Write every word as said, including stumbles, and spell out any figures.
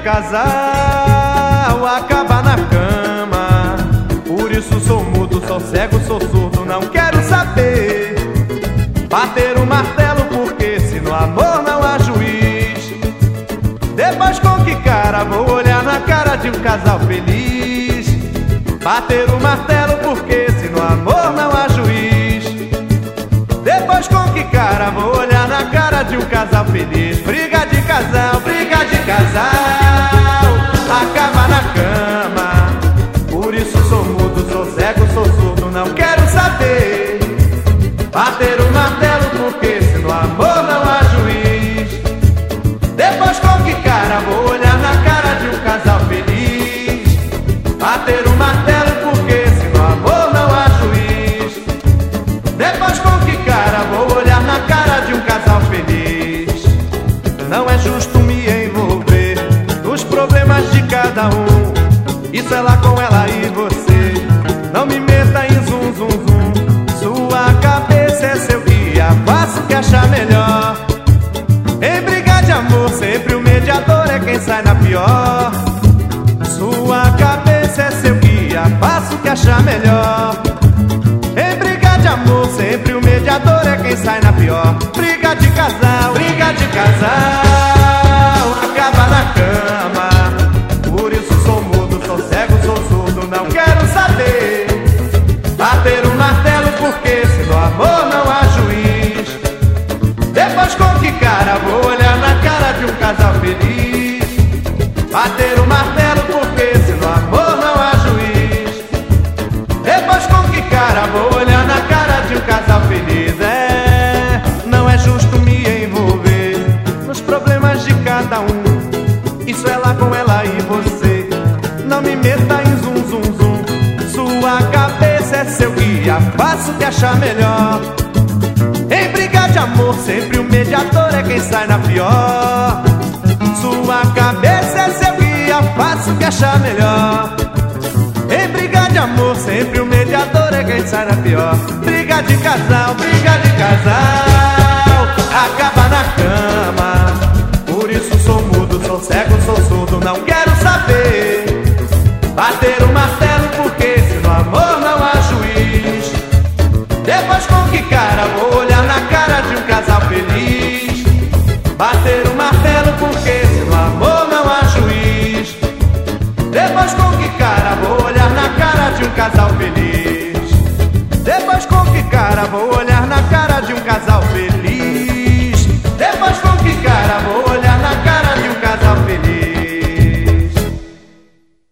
casal acaba na cama. Por isso sou mudo, sou cego, sou surdo, não quero saber. Bater o martelo porque se no amor não há juiz. Depois com que cara vou olhar na cara de um casal feliz? Bater o martelo porque se no amor não há juiz. Depois com que cara vou olhar na cara de um casal feliz? Briga de casal, briga de casal acaba na cama. Por isso sou mudo, sou cego, sou surdo, não quero saber. Bater o martelo porque se no amor não há juiz. Depois com que cara vou olhar na cara de um casal feliz? Bater o martelo porque se no amor não há juiz. Depois com que cara vou olhar na cara de um casal feliz? Não é justo me envolver nos problemas de cada um. Isso é lá com ela e você. Não me meta em zum zum zum. Sua cabeça é seu guia, faça o que achar melhor. Em briga de amor sempre o mediador é quem sai na pior. Sua cabeça é seu guia, faça o que achar melhor. Em briga de amor sempre o mediador é quem sai na pior. Briga de casal, briga de casal acaba na cama. Por isso sou mudo, sou cego, sou surdo, não quero saber. Bater o martelo porque se no amor não há juiz. Depois com que cara vou olhar na cara de um casal feliz? Bater o martelo porque se no amor não há juiz. Depois com que cara vou olhar na cara de um casal feliz? É, não é justo me envolver nos problemas de cada um. Isso é lá com ela e você. Não me meta em zum zum zum. Sua cabeça é seu guia, faça o que achar melhor. Em briga de amor sempre o mediador é quem sai na pior. Sua cabeça é seu guia, faça o que achar melhor. Em briga de amor sempre o mediador é quem sai na pior. Briga de casal, briga de casal acaba na cama. Por isso sou mudo, sou cego, sou surdo, não quero saber. Bater o martelo porque se no amor não há juiz. Depois com que cara vou olhar na cara de um casal feliz? Bater o martelo porque se no amor não há juiz. Depois com que cara vou olhar na cara de um casal feliz? Depois com que cara vou